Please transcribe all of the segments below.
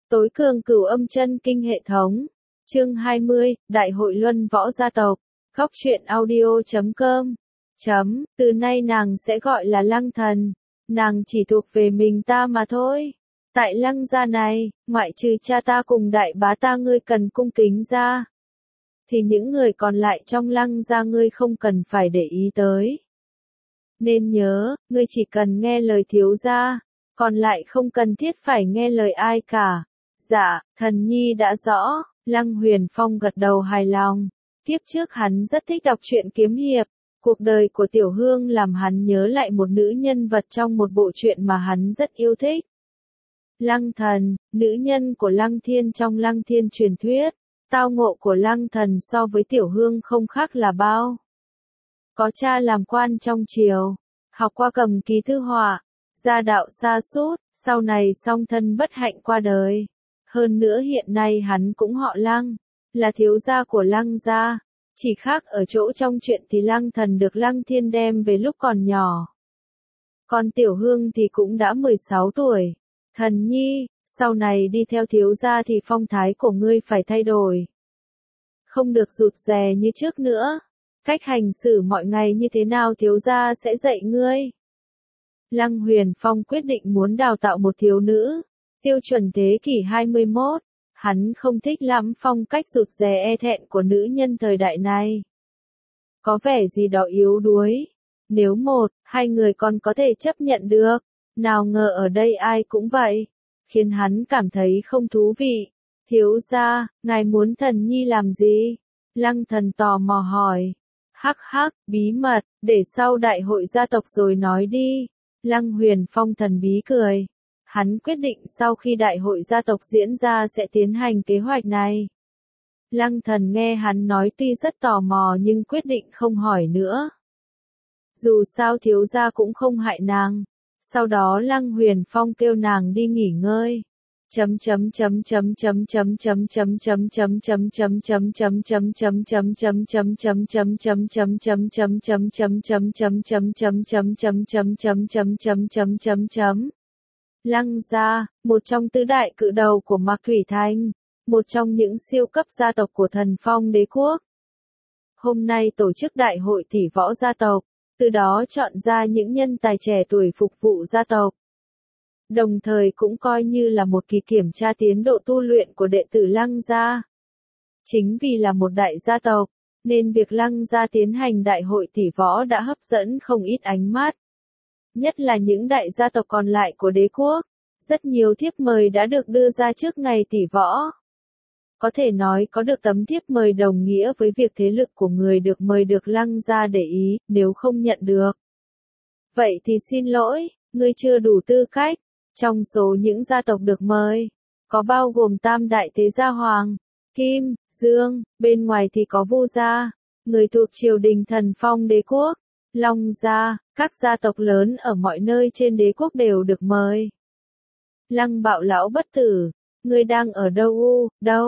Tối cường cửu âm chân kinh hệ thống. Chương 20, Đại hội Luân Võ gia tộc. Góc truyện audio.com. Từ nay nàng sẽ gọi là Lăng Thần. Nàng chỉ thuộc về mình ta mà thôi. Tại Lăng gia này, ngoại trừ cha ta cùng đại bá ta ngươi cần cung kính ra, thì những người còn lại trong Lăng gia ngươi không cần phải để ý tới. Nên nhớ, ngươi chỉ cần nghe lời thiếu gia, còn lại không cần thiết phải nghe lời ai cả. Dạ, thần nhi đã rõ. Lăng Huyền Phong gật đầu hài lòng. Kiếp trước hắn rất thích đọc truyện kiếm hiệp. Cuộc đời của Tiểu Hương làm hắn nhớ lại một nữ nhân vật trong một bộ truyện mà hắn rất yêu thích. Lăng Thần, nữ nhân của Lăng Thiên trong Lăng Thiên truyền thuyết. Tao ngộ của Lăng Thần so với Tiểu Hương không khác là bao. Có cha làm quan trong triều, học qua cầm ký thư họa, gia đạo sa sút, sau này song thân bất hạnh qua đời. Hơn nữa hiện nay hắn cũng họ Lăng, là thiếu gia của Lăng gia. Chỉ khác ở chỗ trong chuyện thì Lăng Thần được Lăng Thiên đem về lúc còn nhỏ. Còn Tiểu Hương thì cũng đã 16 tuổi. Thần nhi, sau này đi theo thiếu gia thì phong thái của ngươi phải thay đổi. Không được rụt rè như trước nữa. Cách hành xử mọi ngày như thế nào thiếu gia sẽ dạy ngươi. Lăng Huyền Phong quyết định muốn đào tạo một thiếu nữ. Tiêu chuẩn thế kỷ 21. Hắn không thích lắm phong cách rụt rè e thẹn của nữ nhân thời đại này. Có vẻ gì đó yếu đuối. Nếu một, hai người còn có thể chấp nhận được, nào ngờ ở đây ai cũng vậy. Khiến hắn cảm thấy không thú vị. Thiếu gia, ngài muốn thần nhi làm gì? Lăng Thần tò mò hỏi. Hắc hắc, bí mật, để sau đại hội gia tộc rồi nói đi. Lăng Huyền Phong thần bí cười. Hắn quyết định sau khi đại hội gia tộc diễn ra sẽ tiến hành kế hoạch này. Lăng Thần nghe hắn nói tuy rất tò mò nhưng quyết định không hỏi nữa. Dù sao thiếu gia cũng không hại nàng. Sau đó Lăng Huyền Phong kêu nàng đi nghỉ ngơi. Lăng gia, một trong tứ đại cự đầu của Mạc Thủy Thành, một trong những siêu cấp gia tộc của Thần Phong đế quốc. Hôm nay tổ chức đại hội tỷ võ gia tộc, từ đó chọn ra những nhân tài trẻ tuổi phục vụ gia tộc. Đồng thời cũng coi như là một kỳ kiểm tra tiến độ tu luyện của đệ tử Lăng gia. Chính vì là một đại gia tộc, nên việc Lăng gia tiến hành đại hội tỷ võ đã hấp dẫn không ít ánh mắt. Nhất là những đại gia tộc còn lại của đế quốc. Rất nhiều thiếp mời đã được đưa ra trước ngày tỷ võ. Có thể nói có được tấm thiếp mời đồng nghĩa với việc thế lực của người được mời được Lăng gia để ý, nếu không nhận được. Vậy thì xin lỗi, ngươi chưa đủ tư cách. Trong số những gia tộc được mời, có bao gồm tam đại thế gia Hoàng, Kim, Dương, bên ngoài thì có Vu gia, người thuộc triều đình Thần Phong đế quốc, Long gia, các gia tộc lớn ở mọi nơi trên đế quốc đều được mời. Lăng Bạo lão bất tử, ngươi đang ở đâu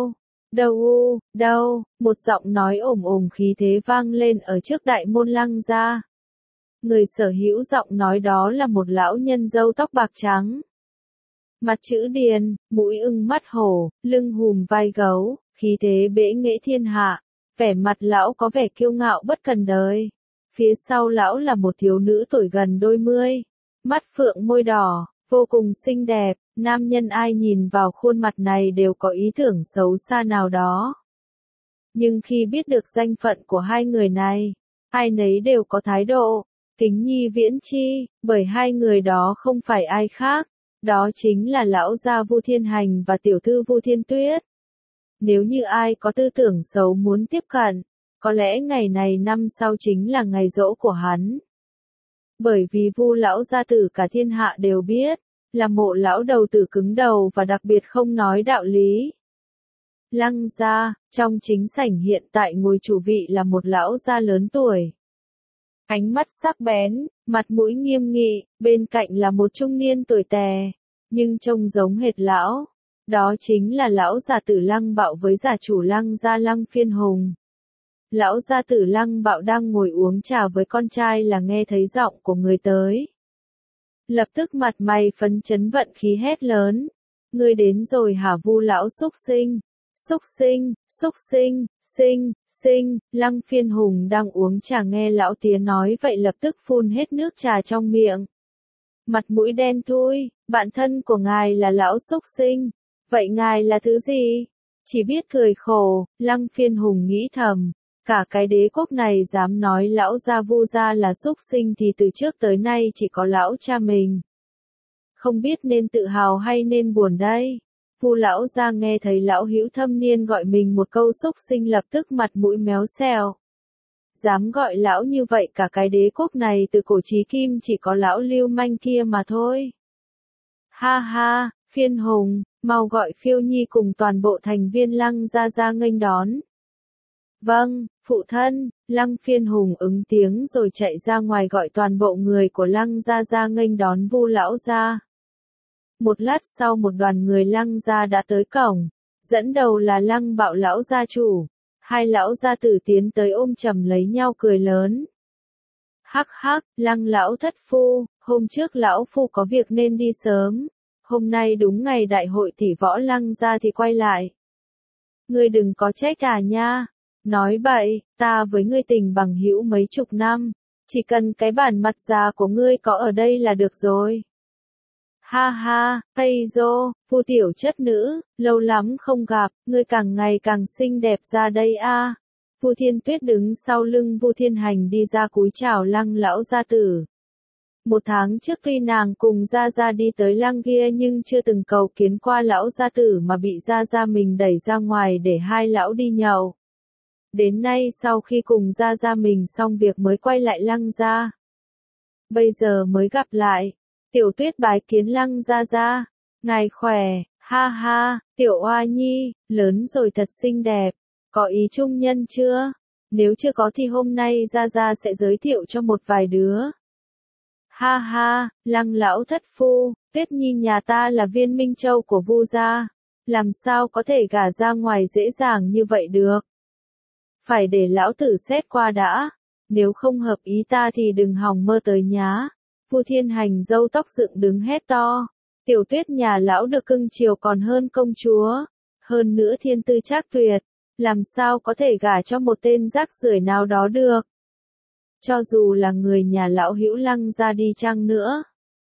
đâu, một giọng nói ồm ồm khí thế vang lên ở trước đại môn Lăng gia. Người sở hữu giọng nói đó là một lão nhân râu tóc bạc trắng. Mặt chữ điền, mũi ưng mắt hổ, lưng hùm vai gấu, khí thế bẽ nghệ thiên hạ. Vẻ mặt lão có vẻ kiêu ngạo bất cần đời. Phía sau lão là một thiếu nữ tuổi gần đôi mươi. Mắt phượng môi đỏ, vô cùng xinh đẹp. Nam nhân ai nhìn vào khuôn mặt này đều có ý tưởng xấu xa nào đó. Nhưng khi biết được danh phận của hai người này, ai nấy đều có thái độ kính nhi viễn chi, bởi hai người đó không phải ai khác. Đó chính là lão gia Vu Thiên Hành và tiểu thư Vu Thiên Tuyết. Nếu như ai có tư tưởng xấu muốn tiếp cận, có lẽ ngày này năm sau chính là ngày giỗ của hắn. Bởi vì Vu lão gia tử cả thiên hạ đều biết, là mộ lão đầu tử cứng đầu và đặc biệt không nói đạo lý. Lăng gia, trong chính sảnh hiện tại ngồi chủ vị là một lão gia lớn tuổi. Ánh mắt sắc bén, mặt mũi nghiêm nghị, bên cạnh là một trung niên tuổi tè, nhưng trông giống hệt lão. Đó chính là lão gia tử Lăng Bạo với gia chủ Lăng gia Lăng Phiên Hùng. Lão gia tử Lăng Bạo đang ngồi uống trà với con trai là nghe thấy giọng của người tới. Lập tức mặt mày phấn chấn vận khí hét lớn. Ngươi đến rồi hả Vu lão xúc sinh? Xúc sinh, xúc sinh, sinh, Lăng Phiên Hùng đang uống trà nghe lão tía nói vậy lập tức phun hết nước trà trong miệng. Mặt mũi đen thui, bạn thân của ngài là lão xúc sinh, vậy ngài là thứ gì? Chỉ biết cười khổ, Lăng Phiên Hùng nghĩ thầm, cả cái đế quốc này dám nói lão gia Vu gia là xúc sinh thì từ trước tới nay chỉ có lão cha mình. Không biết nên tự hào hay nên buồn đây. Vu lão gia nghe thấy lão hữu thâm niên gọi mình một câu xúc sinh lập tức mặt mũi méo xèo. Dám gọi lão như vậy cả cái đế quốc này từ cổ chí kim chỉ có lão lưu manh kia mà thôi. Ha ha, Phiên Hùng, mau gọi Phiêu Nhi cùng toàn bộ thành viên Lăng gia ra nghênh đón. Vâng, phụ thân, Lăng Phiên Hùng ứng tiếng rồi chạy ra ngoài gọi toàn bộ người của Lăng gia ra nghênh đón Vu lão gia. Một lát sau một đoàn người Lăng gia đã tới cổng, dẫn đầu là Lăng Bạo lão gia chủ. Hai lão gia tử tiến tới ôm chầm lấy nhau cười lớn. Hắc hắc, Lăng lão thất phu, hôm trước lão phu có việc nên đi sớm. Hôm nay đúng ngày đại hội tỷ võ Lăng gia thì quay lại. Ngươi đừng có trách cả nha. Nói bậy, ta với ngươi tình bằng hữu mấy chục năm. Chỉ cần cái bản mặt già của ngươi có ở đây là được rồi. Ha ha, Tây Dô, Vu tiểu chất nữ, lâu lắm không gặp, ngươi càng ngày càng xinh đẹp ra đây a. Vu Thiên Tuyết đứng sau lưng Vu Thiên Hành đi ra cúi chào Lăng lão gia tử. Một tháng trước khi nàng cùng Gia Gia đi tới Lăng kia nhưng chưa từng cầu kiến qua lão gia tử mà bị Gia Gia mình đẩy ra ngoài để hai lão đi nhậu. Đến nay sau khi cùng Gia Gia mình xong việc mới quay lại Lăng gia. Bây giờ mới gặp lại. Tiểu Tuyết bái kiến Lăng gia gia. Ngài khỏe, ha ha, Tiểu Oa Nhi, lớn rồi thật xinh đẹp. Có ý trung nhân chưa? Nếu chưa có thì hôm nay gia gia sẽ giới thiệu cho một vài đứa. Ha ha, Lăng lão thất phu, Tuyết Nhi nhà ta là viên minh châu của Vu gia. Làm sao có thể gả ra ngoài dễ dàng như vậy được? Phải để lão tử xét qua đã. Nếu không hợp ý ta thì đừng hòng mơ tới nhá. Vu Thiên Hành râu tóc dựng đứng hét to. Tiểu Tuyết nhà lão được cưng chiều còn hơn công chúa. Hơn nữa thiên tư trác tuyệt. Làm sao có thể gả cho một tên rác rưởi nào đó được. Cho dù là người nhà lão hữu Lăng ra đi chăng nữa.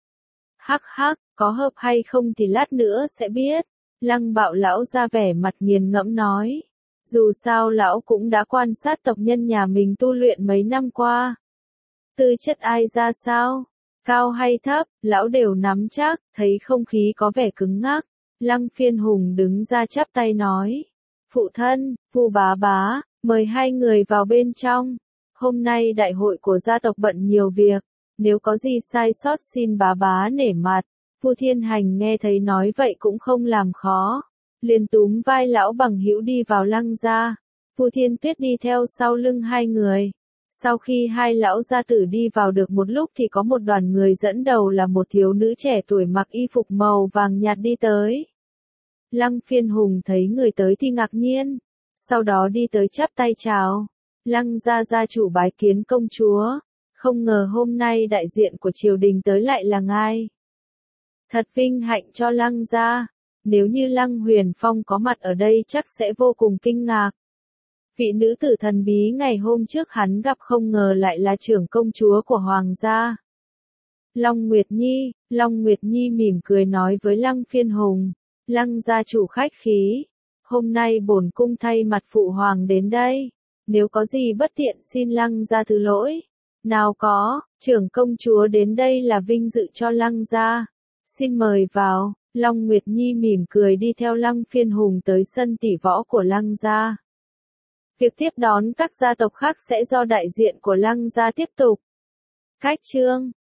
Hắc hắc, có hợp hay không thì lát nữa sẽ biết. Lăng Bạo lão ra vẻ mặt nghiền ngẫm nói. Dù sao lão cũng đã quan sát tộc nhân nhà mình tu luyện mấy năm qua. Tư chất ai ra sao? Cao hay thấp, lão đều nắm chắc, thấy không khí có vẻ cứng ngắc. Lăng Phiên Hùng đứng ra chắp tay nói. Phụ thân, Vu bá bá, mời hai người vào bên trong. Hôm nay đại hội của gia tộc bận nhiều việc, nếu có gì sai sót xin bá bá nể mặt. Vu Thiên Hành nghe thấy nói vậy cũng không làm khó. Liền túm vai lão bằng hữu đi vào Lăng gia. Vu Thiên Tuyết đi theo sau lưng hai người. Sau khi hai lão gia tử đi vào được một lúc thì có một đoàn người dẫn đầu là một thiếu nữ trẻ tuổi mặc y phục màu vàng nhạt đi tới. Lăng Phiên Hùng thấy người tới thì ngạc nhiên. Sau đó đi tới chắp tay chào. Lăng gia gia chủ bái kiến công chúa. Không ngờ hôm nay đại diện của triều đình tới lại là ngài. Thật vinh hạnh cho Lăng gia. Nếu như Lăng Huyền Phong có mặt ở đây chắc sẽ vô cùng kinh ngạc. Vị nữ tử thần bí ngày hôm trước hắn gặp không ngờ lại là trưởng công chúa của Hoàng gia. Long Nguyệt Nhi mỉm cười nói với Lăng Phiên Hùng. Lăng gia chủ khách khí. Hôm nay bổn cung thay mặt phụ hoàng đến đây. Nếu có gì bất tiện xin Lăng gia thứ lỗi. Nào có, trưởng công chúa đến đây là vinh dự cho Lăng gia. Xin mời vào. Long Nguyệt Nhi mỉm cười đi theo Lăng Phiên Hùng tới sân tỷ võ của Lăng gia. Việc tiếp đón các gia tộc khác sẽ do đại diện của Lăng gia tiếp tục. Cách chương